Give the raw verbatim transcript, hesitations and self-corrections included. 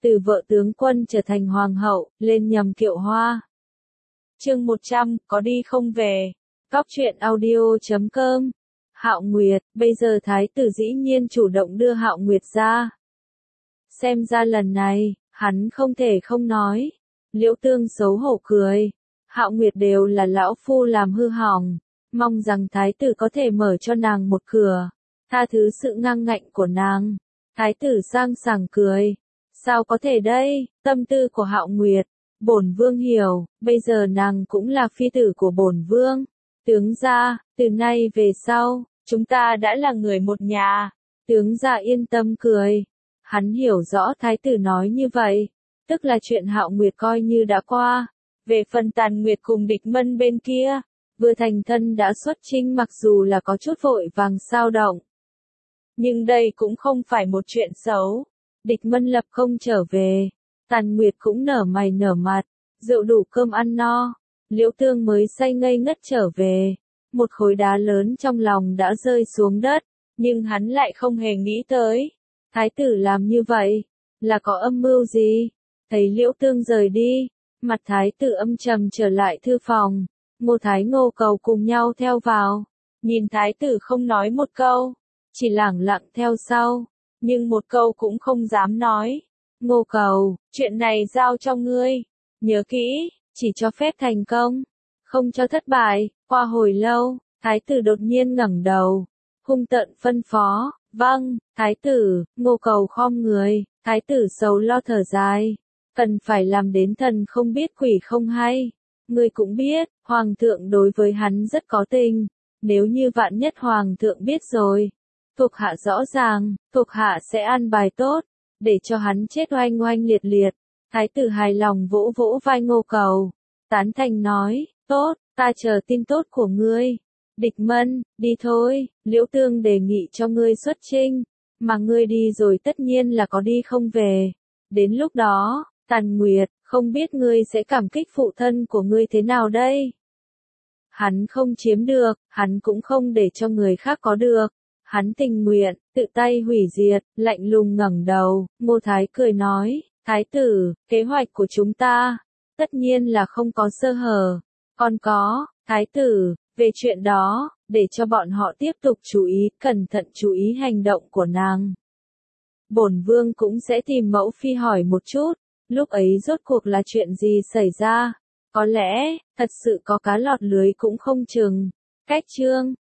từ vợ tướng quân trở thành hoàng hậu, lên nhầm kiệu hoa. Chương một trăm, có đi không về. Góc truyện audio chấm com. Hạo Nguyệt, bây giờ thái tử dĩ nhiên chủ động đưa Hạo Nguyệt ra. Xem ra lần này, hắn không thể không nói. Liễu Tương xấu hổ cười. Hạo Nguyệt đều là lão phu làm hư hỏng, mong rằng thái tử có thể mở cho nàng một cửa, tha thứ sự ngang ngạnh của nàng. Thái tử sang sảng cười. Sao có thể đây, tâm tư của Hạo Nguyệt, bổn vương hiểu, bây giờ nàng cũng là phi tử của bổn vương. Tướng gia, từ nay về sau, chúng ta đã là người một nhà. Tướng gia yên tâm cười. Hắn hiểu rõ thái tử nói như vậy, tức là chuyện Hạo Nguyệt coi như đã qua. Về phần Tàn Nguyệt cùng Địch Mân bên kia, vừa thành thân đã xuất chinh, mặc dù là có chút vội vàng sao động, nhưng đây cũng không phải một chuyện xấu. Địch Mân lập không trở về, Tàn Nguyệt cũng nở mày nở mặt, rượu đủ cơm ăn no, Liễu Tương mới say ngây ngất trở về. Một khối đá lớn trong lòng đã rơi xuống đất, nhưng hắn lại không hề nghĩ tới, thái tử làm như vậy, là có âm mưu gì. Thấy Liễu Tương rời đi, mặt thái tử âm trầm trở lại thư phòng, Ngô Thái Ngô Cầu cùng nhau theo vào, nhìn thái tử không nói một câu, chỉ lẳng lặng theo sau, nhưng một câu cũng không dám nói. Ngô Cầu, chuyện này giao cho ngươi, nhớ kỹ, chỉ cho phép thành công, không cho thất bại. Qua hồi lâu, thái tử đột nhiên ngẩng đầu, hung tợn phân phó. Vâng, thái tử. Ngô Cầu khom người, thái tử sầu lo thở dài. Cần phải làm đến thần không biết quỷ không hay. Ngươi cũng biết, hoàng thượng đối với hắn rất có tình. Nếu như vạn nhất hoàng thượng biết rồi, thuộc hạ rõ ràng, thuộc hạ sẽ an bài tốt, để cho hắn chết oanh oanh liệt liệt. Thái tử hài lòng vỗ vỗ vai Ngô Cầu, tán thành nói, tốt, ta chờ tin tốt của ngươi. Địch Mân, đi thôi, Liễu Tương đề nghị cho ngươi xuất chinh, mà ngươi đi rồi tất nhiên là có đi không về. Đến lúc đó, Tàn Nguyệt, không biết ngươi sẽ cảm kích phụ thân của ngươi thế nào đây? Hắn không chiếm được, hắn cũng không để cho người khác có được. Hắn tình nguyện, tự tay hủy diệt. Lạnh lùng ngẩng đầu, Ngô Thái cười nói, thái tử, kế hoạch của chúng ta, tất nhiên là không có sơ hở. Còn có, thái tử, về chuyện đó, để cho bọn họ tiếp tục chú ý, cẩn thận chú ý hành động của nàng. Bổn vương cũng sẽ tìm mẫu phi hỏi một chút, lúc ấy rốt cuộc là chuyện gì xảy ra. Có lẽ, thật sự có cá lọt lưới cũng không chừng. Cách chương